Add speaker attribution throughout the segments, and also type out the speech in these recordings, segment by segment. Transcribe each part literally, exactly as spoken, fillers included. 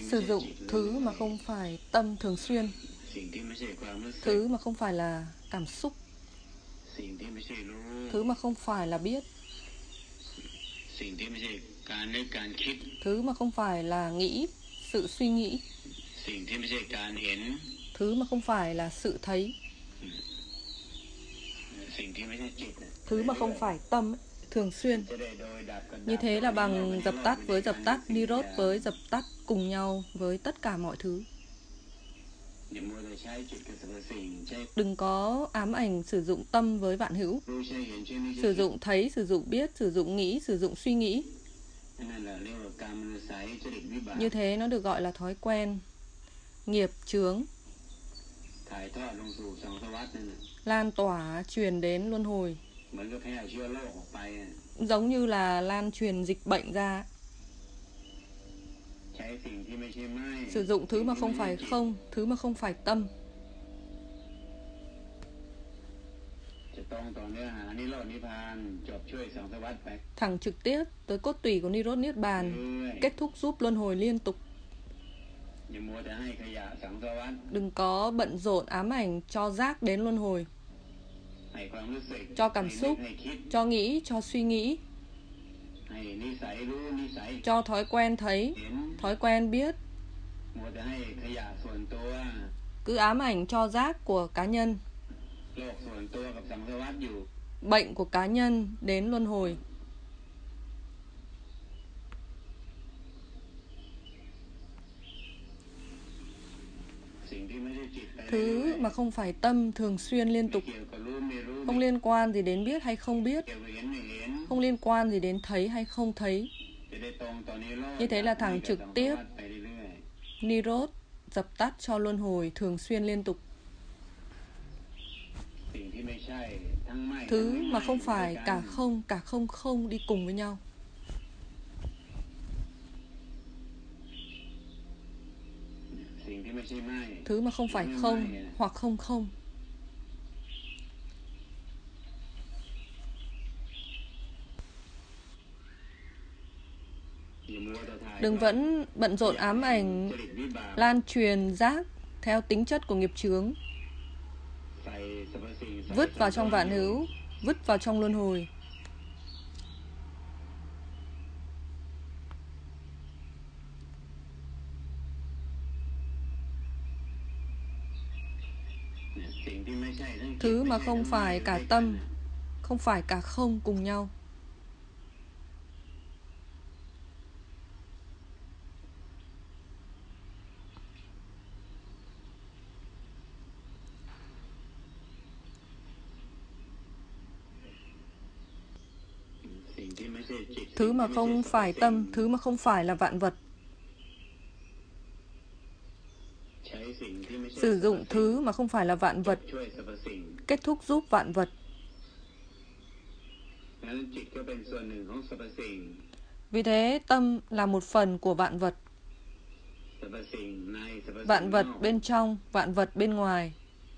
Speaker 1: Sử dụng thứ mà không phải tâm thường xuyên, thứ mà không phải là cảm xúc, thứ mà không phải là biết, thứ mà không phải là nghĩ, sự suy nghĩ, thứ mà không phải là sự thấy, thứ mà không phải tâm ấy, thường xuyên. Như thế là bằng dập tắt với dập tắt, Nirod với dập tắt cùng nhau với tất cả mọi thứ. Đừng có ám ảnh sử dụng tâm với vạn hữu, sử dụng thấy, sử dụng biết, sử dụng nghĩ, sử dụng suy nghĩ. Như thế nó được gọi là thói quen, nghiệp chướng, lan tỏa, truyền đến luân hồi. Giống như là lan truyền dịch bệnh ra. Sử dụng thứ mà không phải không, thứ mà không phải tâm. Thẳng trực tiếp tới cốt tủy của Nirod Niết Bàn, kết thúc giúp luân hồi liên tục. Đừng có bận rộn ám ảnh cho giác đến luân hồi, cho cảm xúc, cho nghĩ, cho suy nghĩ, cho thói quen thấy, thói quen biết. Cứ ám ảnh cho giác của cá nhân, bệnh của cá nhân đến luân hồi. Thứ mà không phải tâm thường xuyên liên tục, không liên quan gì đến biết hay không biết, không liên quan gì đến thấy hay không thấy. Như thế là thẳng trực tiếp Nirod, dập tắt cho luân hồi thường xuyên liên tục. Thứ mà không phải cả không, cả không không đi cùng với nhau. Thứ mà không phải không hoặc không không. Đừng vẫn bận rộn ám ảnh lan truyền giác theo tính chất của nghiệp chướng, vứt vào trong vạn hữu, vứt vào trong luân hồi. Thứ mà không phải cả tâm, không phải cả không cùng nhau. Thứ mà không phải tâm, thứ mà không phải là vạn vật. Sử dụng thứ mà không phải là vạn vật, kết thúc giúp vạn vật. Vì thế tâm là một phần của vạn vật. Vạn vật bên trong, vạn vật bên ngoài.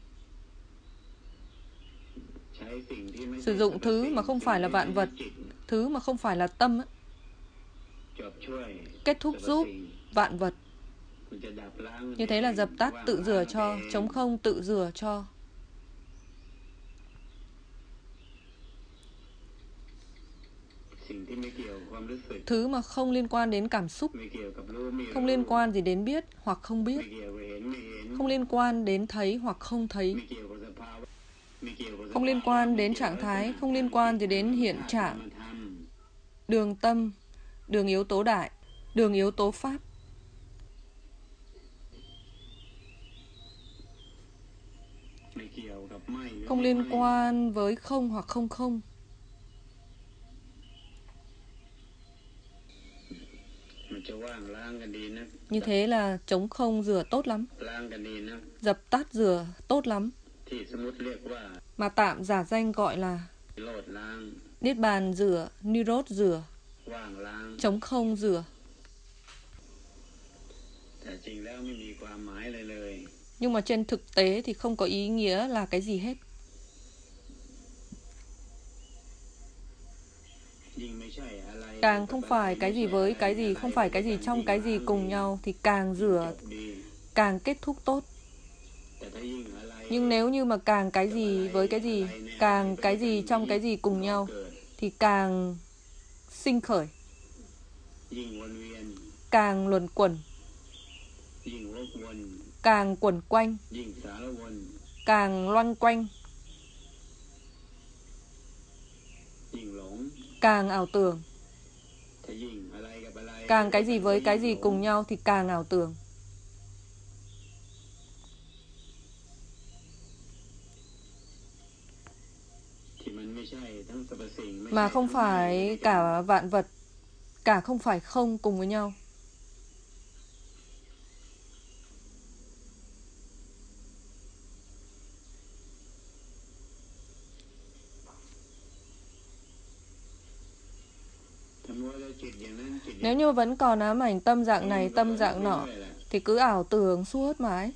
Speaker 1: Sử dụng thứ mà không phải là vạn vật, thứ mà không phải là tâm, kết thúc giúp vạn vật. Như thế là dập tắt tự rửa cho, trống không tự rửa cho. Thứ mà không liên quan đến cảm xúc, không liên quan gì đến biết hoặc không biết, không liên quan đến thấy hoặc không thấy, không liên quan đến trạng thái, không liên quan gì đến hiện trạng. Đường tâm, đường yếu tố đại, đường yếu tố pháp. Không liên quan với không hoặc không không. Như thế là trống không rửa tốt lắm, dập tắt rửa tốt lắm. Mà tạm giả danh gọi là Niết Bàn rửa, Nirod rửa, trống không rửa. Nhưng mà trên thực tế thì không có ý nghĩa là cái gì hết. Càng càng không phải cái gì với cái gì, không phải cái gì trong cái gì cùng nhau, thì càng rửa, càng kết thúc tốt. Nhưng nếu như mà càng cái gì với cái gì, càng cái gì trong cái gì cùng nhau, thì càng sinh khởi, càng luẩn quẩn, càng quẩn quanh, càng loanh quanh, càng ảo tưởng. Càng cái gì với cái gì cùng nhau thì càng ảo tưởng. Mà không phải cả vạn vật, cả không phải không cùng với nhau. Nếu như vẫn còn ám ảnh tâm dạng này, tâm dạng nọ, thì cứ ảo tưởng suốt mãi.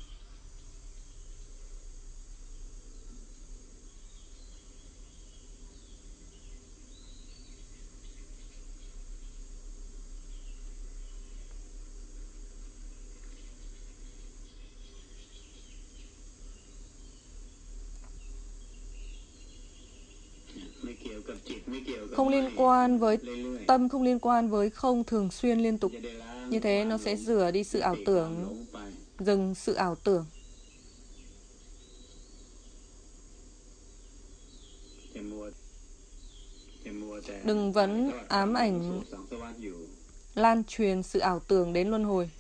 Speaker 1: Không liên quan với tâm, không liên quan với không, thường xuyên liên tục. Như thế nó sẽ rửa đi sự ảo tưởng, dừng sự ảo tưởng. Đừng vẫn ám ảnh lan truyền sự ảo tưởng đến luân hồi.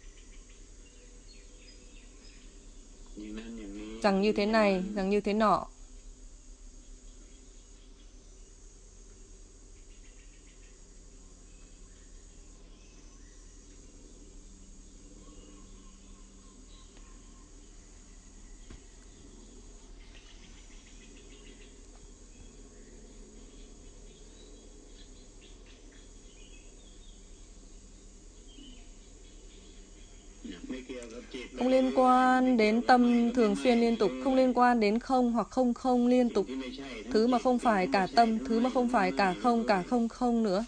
Speaker 1: Rằng như thế này, rằng như thế nọ. Không liên quan đến tâm thường xuyên liên tục, không liên quan đến không hoặc không không liên tục. Thứ mà không phải cả tâm, thứ mà không phải cả không, cả không không nữa.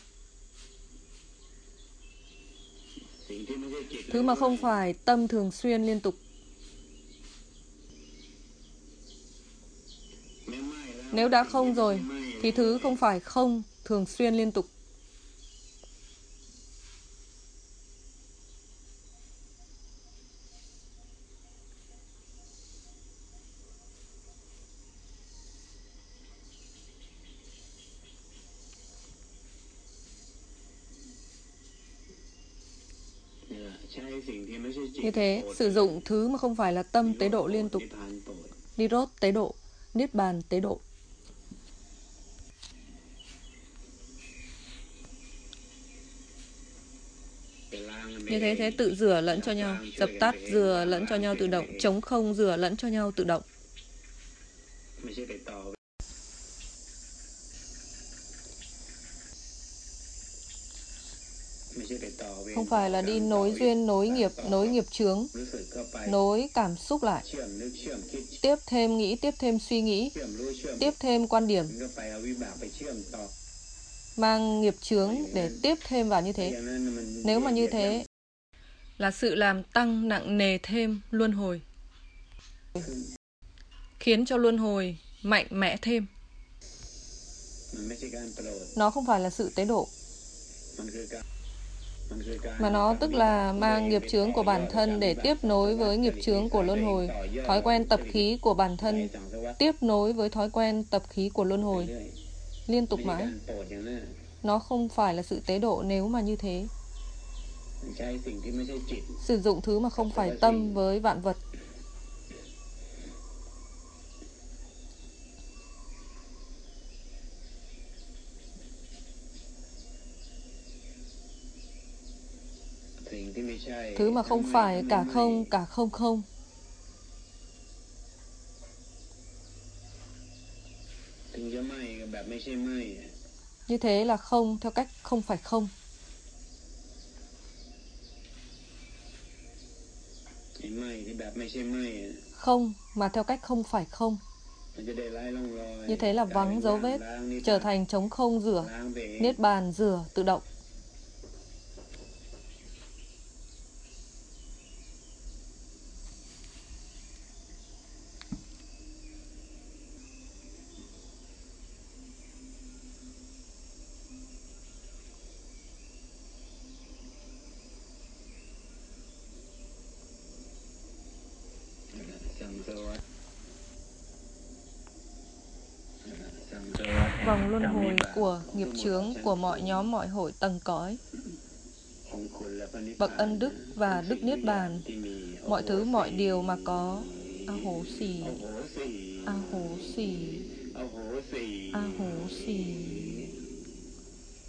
Speaker 1: Thứ mà không phải tâm thường xuyên liên tục. Nếu đã không rồi, thì thứ không phải không thường xuyên liên tục. Như thế, sử dụng thứ mà không phải là tâm tế độ liên tục. Nirot tế độ, Niết bàn tế độ. Như thế thế tự rửa lẫn cho nhau, dập tắt rửa lẫn cho nhau tự động, chống không rửa lẫn cho nhau tự động. Không phải là đi nối duyên, nối nghiệp, nối nghiệp chướng, nối cảm xúc lại, tiếp thêm nghĩ, tiếp thêm suy nghĩ, tiếp thêm quan điểm, mang nghiệp chướng để tiếp thêm vào như thế. Nếu mà như thế là sự làm tăng nặng nề thêm luân hồi, khiến cho luân hồi mạnh mẽ thêm. Nó không phải là sự tế độ, mà nó tức là mang nghiệp chướng của bản thân để tiếp nối với nghiệp chướng của luân hồi, thói quen tập khí của bản thân tiếp nối với thói quen tập khí của luân hồi, liên tục mãi. Nó không phải là sự tế độ nếu mà như thế. Sử dụng thứ mà không phải tâm với vạn vật. Thứ mà không phải cả không, cả không không. Như thế là không theo cách không phải không. Không mà theo cách không phải không. Như thế là vắng dấu vết, trở thành trống không rửa, niết bàn rửa tự động. vòng luân hồi của nghiệp chướng của mọi nhóm mọi hội tầng cõi, bậc ân đức và đức niết bàn, mọi thứ mọi điều mà có. A hố xì, a hố xì, a hố xì.